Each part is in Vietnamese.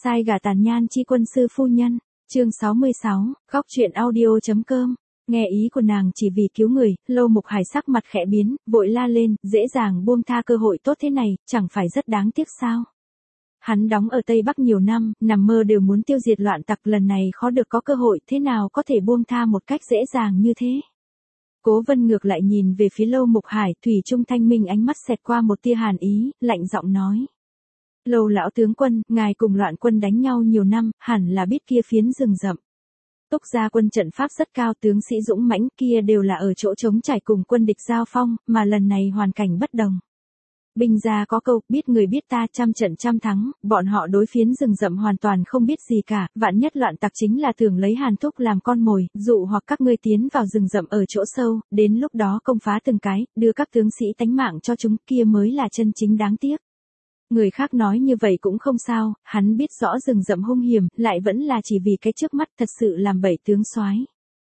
Sai gả tàn nhan chi quân sư phu nhân, chương 66, góc truyện audio.com. Nghe ý của nàng chỉ vì cứu người, Lô Mục Hải sắc mặt khẽ biến, vội la lên, dễ dàng buông tha cơ hội tốt thế này, chẳng phải rất đáng tiếc sao? Hắn đóng ở Tây Bắc nhiều năm, nằm mơ đều muốn tiêu diệt loạn tặc, lần này khó được có cơ hội, thế nào có thể buông tha một cách dễ dàng như thế? Cố Vân ngược lại nhìn về phía Lô Mục Hải, thủy chung thanh minh, ánh mắt xẹt qua một tia hàn ý, lạnh giọng nói. Lô lão tướng quân, ngài cùng loạn quân đánh nhau nhiều năm, hẳn là biết kia phiến rừng rậm. Túc gia quân trận pháp rất cao, tướng sĩ dũng mãnh, kia đều là ở chỗ trống trải cùng quân địch giao phong, mà lần này hoàn cảnh bất đồng. Binh gia có câu, biết người biết ta, trăm trận trăm thắng, bọn họ đối phiến rừng rậm hoàn toàn không biết gì cả, vạn nhất loạn tặc chính là tưởng lấy Hàn Thúc làm con mồi, dụ hoặc các ngươi tiến vào rừng rậm ở chỗ sâu, đến lúc đó công phá từng cái, đưa các tướng sĩ tánh mạng cho chúng, kia mới là chân chính đáng tiếc. Người khác nói như vậy cũng không sao, hắn biết rõ rừng rậm hung hiểm, lại vẫn là chỉ vì cái trước mắt, thật sự làm bậy tướng soái.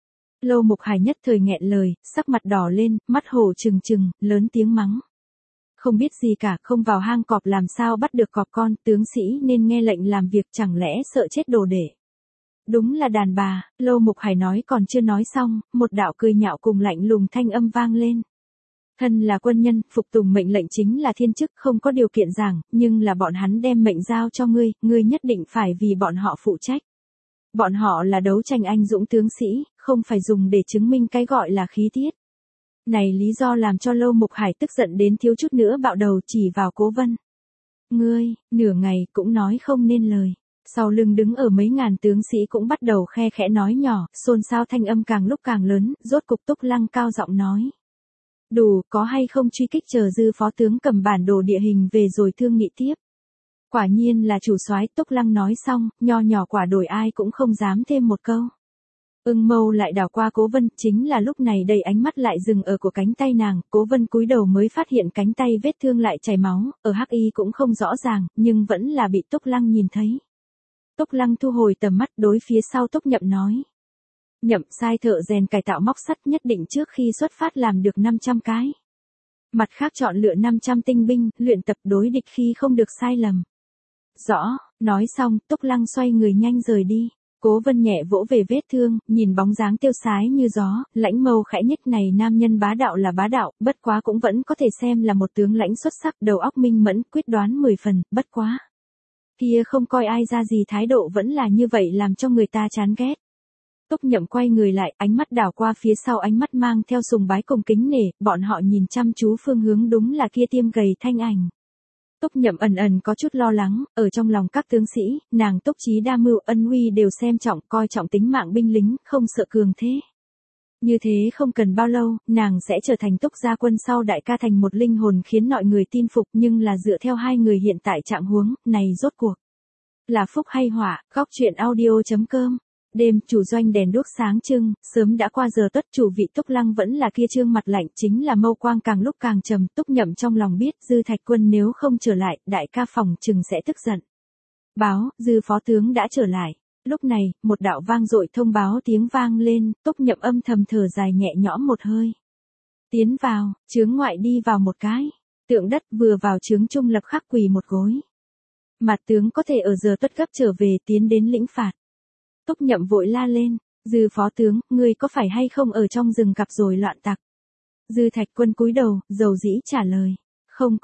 Lô Mục Hải nhất thời nghẹn lời, sắc mặt đỏ lên, mắt hổ trừng trừng, lớn tiếng mắng. Không biết gì cả, không vào hang cọp làm sao bắt được cọp con, tướng sĩ nên nghe lệnh làm việc, chẳng lẽ sợ chết đồ để. Đúng là đàn bà, Lô Mục Hải nói còn chưa nói xong, một đạo cười nhạo cùng lạnh lùng thanh âm vang lên. Thân là quân nhân, phục tùng mệnh lệnh chính là thiên chức, không có điều kiện giảng, nhưng là bọn hắn đem mệnh giao cho ngươi nhất định phải vì bọn họ phụ trách. Bọn họ là đấu tranh anh dũng tướng sĩ, không phải dùng để chứng minh cái gọi là khí tiết. Này lý do làm cho Lô Mục Hải tức giận đến thiếu chút nữa bạo đầu, chỉ vào Cố Vân. Ngươi, nửa ngày cũng nói không nên lời. Sau lưng đứng ở mấy ngàn tướng sĩ cũng bắt đầu khe khẽ nói nhỏ, xôn xao thanh âm càng lúc càng lớn, rốt cục Túc Lăng cao giọng nói. Đủ, có hay không truy kích, chờ dư phó tướng cầm bản đồ địa hình về rồi thương nghị tiếp. Quả nhiên là chủ soái, Túc Lăng nói xong, nho nhỏ quả đổi ai cũng không dám thêm một câu. Ưng mâu lại đảo qua Cố Vân, chính là lúc này đầy ánh mắt lại dừng ở của cánh tay nàng, Cố Vân cúi đầu mới phát hiện cánh tay vết thương lại chảy máu, ở hắc y cũng không rõ ràng, nhưng vẫn là bị Túc Lăng nhìn thấy. Túc Lăng thu hồi tầm mắt, đối phía sau Túc Nhậm nói. Nhậm sai thợ rèn cải tạo móc sắt, nhất định trước khi xuất phát làm được 500 cái. Mặt khác chọn lựa 500 tinh binh, luyện tập đối địch khi không được sai lầm. Rõ, nói xong, Túc Lăng xoay người nhanh rời đi. Cố Vân nhẹ vỗ về vết thương, nhìn bóng dáng tiêu sái như gió, lãnh mâu khẽ nhếch, này nam nhân bá đạo là bá đạo, bất quá cũng vẫn có thể xem là một tướng lãnh xuất sắc, đầu óc minh mẫn, quyết đoán 10 phần, bất quá. Kia không coi ai ra gì, thái độ vẫn là như vậy làm cho người ta chán ghét. Túc Nhậm quay người lại, ánh mắt đảo qua phía sau, ánh mắt mang theo sùng bái cùng kính nể, bọn họ nhìn chăm chú phương hướng, đúng là kia tiêm gầy thanh ảnh. Túc Nhậm ẩn ẩn có chút lo lắng, ở trong lòng các tướng sĩ, nàng Túc Chí đa mưu ân uy đều xem trọng, coi trọng tính mạng binh lính, không sợ cường thế. Như thế không cần bao lâu, nàng sẽ trở thành Túc gia quân sau đại ca, thành một linh hồn khiến mọi người tin phục, nhưng là dựa theo hai người hiện tại trạng huống, này rốt cuộc là phúc hay họa, góc truyện audio.com. Đêm, chủ doanh đèn đuốc sáng trưng, sớm đã qua giờ tuất, chủ vị Túc Lăng vẫn là kia trương mặt lạnh, chính là mâu quang càng lúc càng trầm. Túc Nhậm trong lòng biết, Dư Thạch Quân nếu không trở lại, đại ca phòng chừng sẽ tức giận. Báo, Dư phó tướng đã trở lại. Lúc này, một đạo vang dội thông báo tiếng vang lên, Túc Nhậm âm thầm thở dài nhẹ nhõm một hơi. Tiến vào, chướng ngoại đi vào một cái. Tượng đất vừa vào chướng trung lập khắc quỳ một gối. Mặt tướng có thể ở giờ tuất gấp trở về, tiến đến lĩnh phạt. Túc Nhậm vội la lên, Dư phó tướng, ngươi có phải hay không ở trong rừng gặp rồi loạn tặc? Dư Thạch Quân cúi đầu, dầu dĩ trả lời, không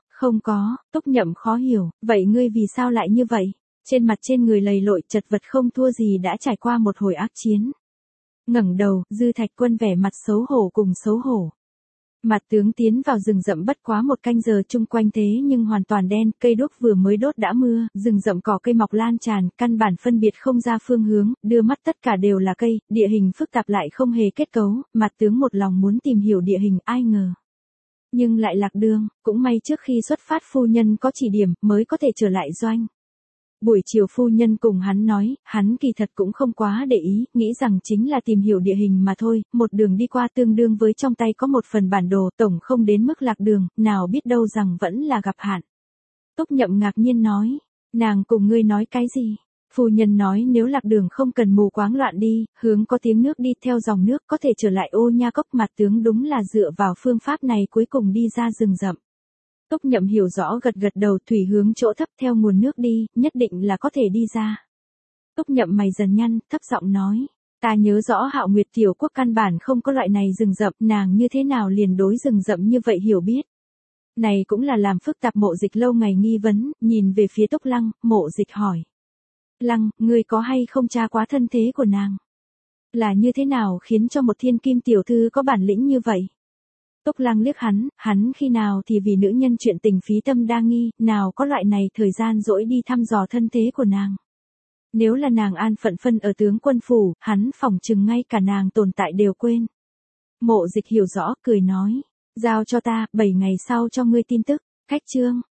có, Túc Nhậm khó hiểu, vậy ngươi vì sao lại như vậy? Trên mặt trên người lầy lội, chật vật không thua gì đã trải qua một hồi ác chiến. Ngẩng đầu, Dư Thạch Quân vẻ mặt xấu hổ cùng xấu hổ. Mặt tướng tiến vào rừng rậm bất quá một canh giờ, chung quanh thế nhưng hoàn toàn đen, cây đuốc vừa mới đốt đã mưa, rừng rậm cỏ cây mọc lan tràn, căn bản phân biệt không ra phương hướng, đưa mắt tất cả đều là cây, địa hình phức tạp lại không hề kết cấu, mặt tướng một lòng muốn tìm hiểu địa hình, ai ngờ. Nhưng lại lạc đường, cũng may trước khi xuất phát phu nhân có chỉ điểm, mới có thể trở lại doanh. Buổi chiều phu nhân cùng hắn nói, hắn kỳ thật cũng không quá để ý, nghĩ rằng chính là tìm hiểu địa hình mà thôi, một đường đi qua tương đương với trong tay có một phần bản đồ, tổng không đến mức lạc đường, nào biết đâu rằng vẫn là gặp hạn. Túc Nhậm ngạc nhiên nói, nàng cùng ngươi nói cái gì? Phu nhân nói nếu lạc đường không cần mù quáng loạn đi, hướng có tiếng nước đi theo dòng nước có thể trở lại Ô Nha Cốc, mặt tướng đúng là dựa vào phương pháp này cuối cùng đi ra rừng rậm. Túc Nhậm hiểu rõ gật gật đầu, thủy hướng chỗ thấp theo nguồn nước đi, nhất định là có thể đi ra. Túc Nhậm mày dần nhăn, thấp giọng nói. Ta nhớ rõ Hạo Nguyệt tiểu quốc căn bản không có loại này rừng rậm, nàng như thế nào liền đối rừng rậm như vậy hiểu biết. Này cũng là làm phức tạp Mộ Dịch lâu ngày nghi vấn, nhìn về phía Túc Lăng, Mộ Dịch hỏi. Lăng, ngươi có hay không tra quá thân thế của nàng? Là như thế nào khiến cho một thiên kim tiểu thư có bản lĩnh như vậy? Túc Lăng liếc hắn khi nào thì vì nữ nhân chuyện tình phí tâm đa nghi, nào có loại này thời gian rỗi đi thăm dò thân thế của nàng. Nếu là nàng an phận phân ở tướng quân phủ, hắn phỏng chừng ngay cả nàng tồn tại đều quên. Mộ Dịch hiểu rõ, cười nói. Giao cho ta, 7 ngày sau cho ngươi tin tức. Khách trương.